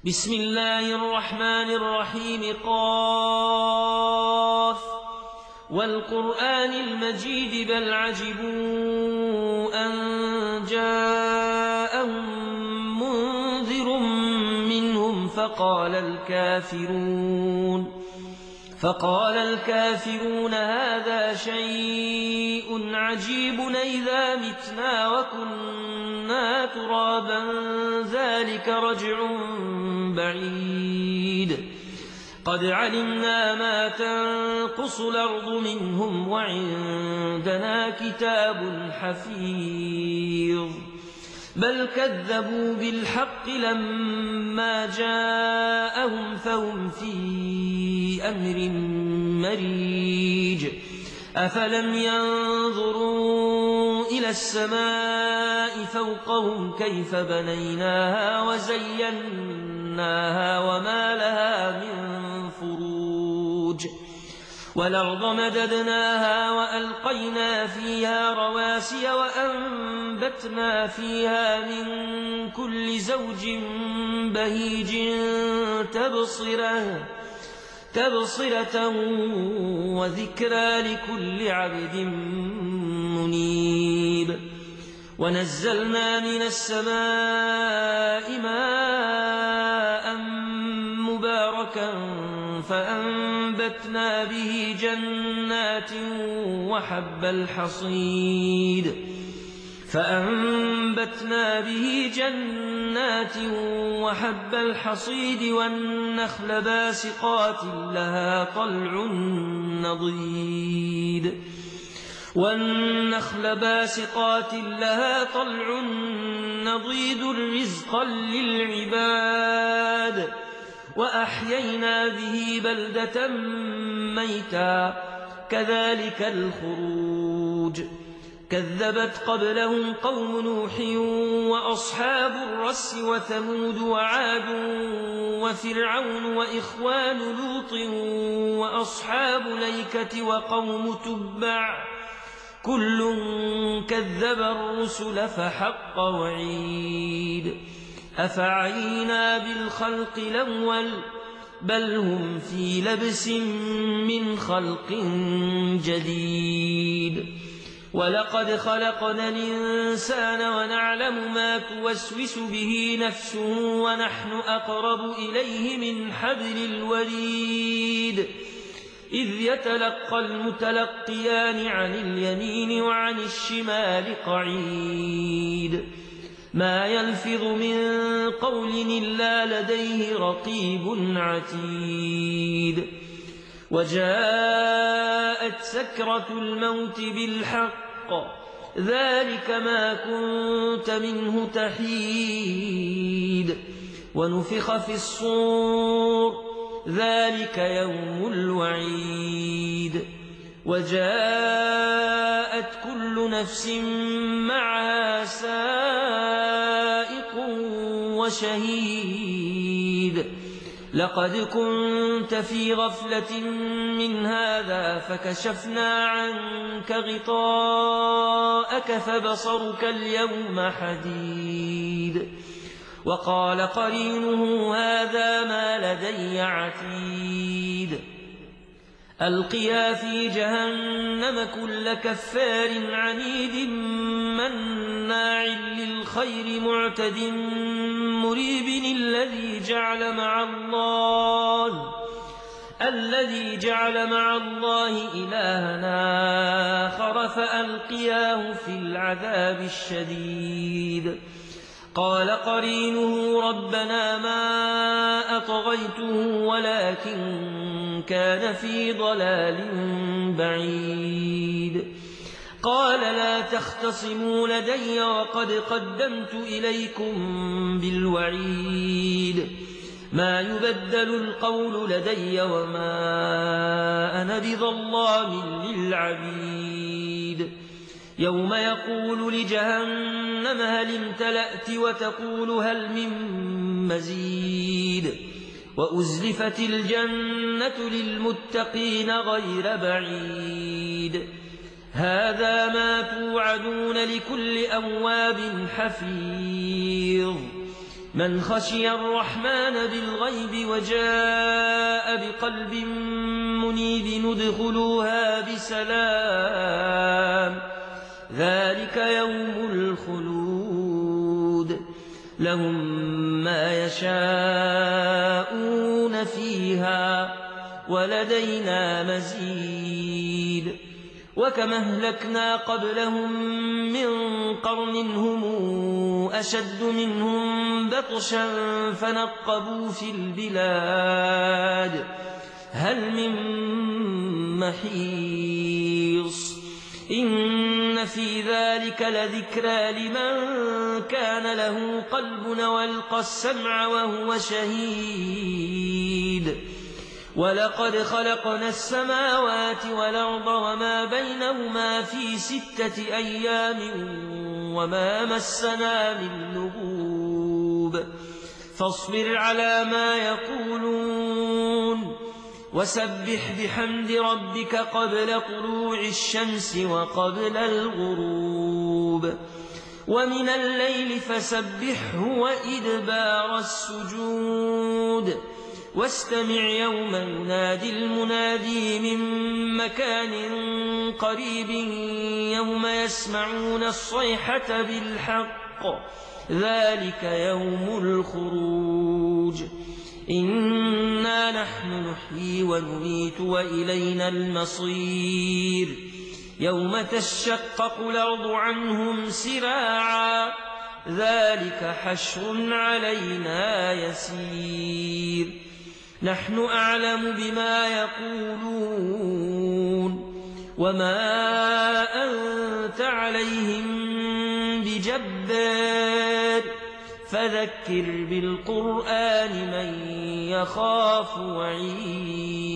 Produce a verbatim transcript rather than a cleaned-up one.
بسم الله الرحمن الرحيم قاف والقرآن المجيد بل عجبوا أن جاءهم منذر منهم فقال الكافرون فقال الكافرون هذا شيء عجيب إذا متنا وكنا ترابا ذلك رجع بعيد قد علمنا ما تنقص الأرض منهم وعندنا كتاب حفيظ بل كذبوا بالحق لما جاءهم فهم في أمر مريج أفلم ينظروا إلى السماء فوقهم كيف بنيناها وزيناها وما لها من فروج والأرض مددناها وألقينا فيها رواسي وأنبتنا فيها من كل زوج بهيج تبصرة تبصرة وذكرى لكل عبد منيب ونزلنا من السماء ماء مباركا فأنبتنا به جنات وحب الحصيد فأنبتنا به جنات وحب الحصيد والنخل باسقات لها طلع نضيد والنخل باسقات لها طلع نضيد رزقا للعباد وأحيينا به بلدة ميتا كذلك الخروج كذبت قبلهم قوم نوح وأصحاب الرس وثمود وعاد وفرعون وإخوان لوط وأصحاب الأيكة وقوم تبع كل كذب الرسل فحق وعيد أفعينا بالخلق الأول بل هم في لبس من خلق جديد ولقد خلقنا الإنسان ونعلم ما توسوس به نفسه ونحن أقرب إليه من حبل الوريد إذ يتلقى المتلقيان عن اليمين وعن الشمال قعيد ما يلفظ من قول إلا لديه رقيب عتيد وجاءت سكرة الموت بالحق ذلك ما كنت منه تحيد ونفخ في الصور ذلك يوم الوعيد وجاءت كل نفس معها سائق وشهيد لقد كنت في غفلة من هذا فكشفنا عنك غطاءك فبصرك اليوم حديد وقال قرينه هذا ما لدي عتيد ألقيا في جهنم كل كفار عنيد مناع للخير معتد مريب الذي جعل مع الله الذي جعل مع الله إلهنا آخر فألقياه في العذاب الشديد قال قرينه ربنا ما أطغيته ولكن كان في ضلال بعيد قال لا تختصموا لدي وقد قدمت إليكم بالوعيد ما يبدل القول لدي وما أنا بظلام للعبيد يوم يقول لجهنم هل امتلأت وتقول هل من مزيد وأزلفت الجنة للمتقين غير بعيد هذا ما توعدون لكل أواب حفيظ من خشي الرحمن بالغيب وجاء بقلب منيب ندخلوها بسلام ذلك يوم الخلود لهم ما يشاءون فيها ولدينا مزيد وكم أهلكنا قبلهم من قرن هم أشد منهم بطشا فنقبوا في البلاد هل من محيص إن في ذلك لذكرى لمن كان له قلب والقى السمع وهو شهيد ولقد خلقنا السماوات والأرض وما بينهما في ستة أيام وما مسنا من لغوب فاصبر على ما يقولون وسبح بحمد ربك قبل طلوع الشمس وقبل الغروب ومن الليل فسبحه وإدبار السجود واستمع يوم ينادي المنادي من مكان قريب يوم يسمعون الصيحة بالحق ذلك يوم الخروج إنا نحن نحيي ونميت وإلينا المصير يوم تشقق الأرض عنهم سراعا ذلك حشر علينا يسير نحن أعلم بما يقولون وما أنت عليهم بجبار فذكر بالقرآن من يخاف وعيد